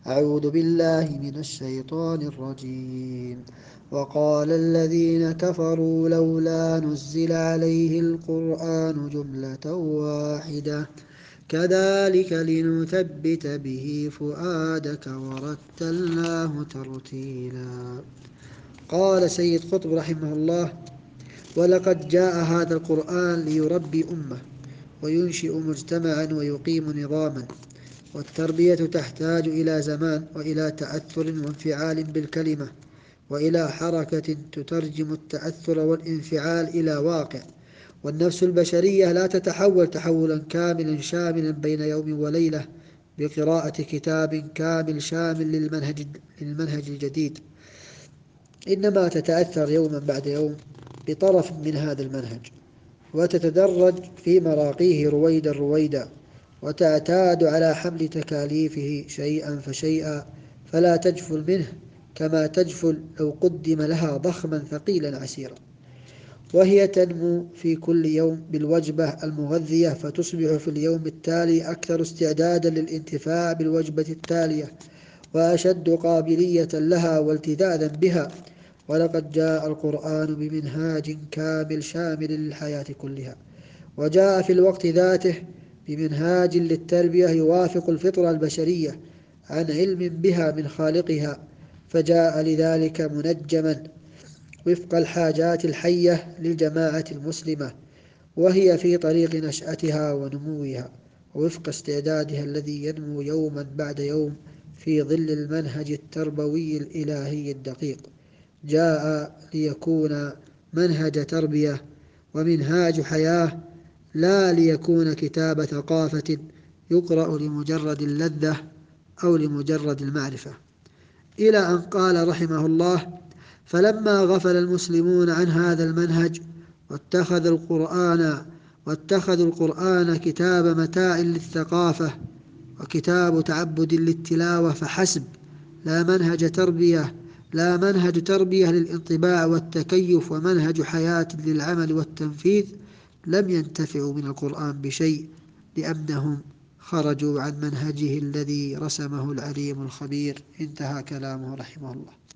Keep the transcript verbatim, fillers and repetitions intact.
أعوذ بالله من الشيطان الرجيم. وقال الذين كفروا لولا نزل عليه القرآن جملة واحدة كذلك لنثبت به فؤادك ورتلناه ترتيلا. قال سيد قطب رحمه الله: ولقد جاء هذا القرآن ليربي أمة وينشئ مجتمعا ويقيم نظاما، والتربية تحتاج إلى زمان وإلى تأثر وانفعال بالكلمة، وإلى حركة تترجم التأثر والانفعال إلى واقع. والنفس البشرية لا تتحول تحولا كاملا شاملا بين يوم وليلة بقراءة كتاب كامل شامل للمنهج, للمنهج الجديد، إنما تتأثر يوما بعد يوم بطرف من هذا المنهج، وتتدرج في مراقيه رويدا رويدا، وتعتاد على حمل تكاليفه شيئا فشيئا، فلا تجفل منه كما تجفل لو قدم لها ضخما ثقيلا عسيرا. وهي تنمو في كل يوم بالوجبة المغذية، فتصبح في اليوم التالي أكثر استعدادا للانتفاع بالوجبة التالية، وأشد قابلية لها والتذاذا بها. ولقد جاء القرآن بمنهاج كامل شامل للحياة كلها، وجاء في الوقت ذاته بمنهاج للتربية يوافق الفطرة البشرية عن علم بها من خالقها، فجاء لذلك منجما وفق الحاجات الحية للجماعة المسلمة، وهي في طريق نشأتها ونموها، ووفق استعدادها الذي ينمو يوما بعد يوم في ظل المنهج التربوي الإلهي الدقيق. جاء ليكون منهج تربية ومنهاج حياة، لا ليكون كتاب ثقافة يقرأ لمجرد اللذة أو لمجرد المعرفة. إلى أن قال رحمه الله: فلما غفل المسلمون عن هذا المنهج واتخذ القرآن واتخذوا القرآن كتاب متاع للثقافة وكتاب تعبد للتلاوة فحسب، لا منهج تربية لا منهج تربية للانطباع والتكيف ومنهج حياة للعمل والتنفيذ، لم ينتفعوا من القرآن بشيء، لأنهم خرجوا عن منهجه الذي رسمه العليم الخبير. انتهى كلامه رحمه الله.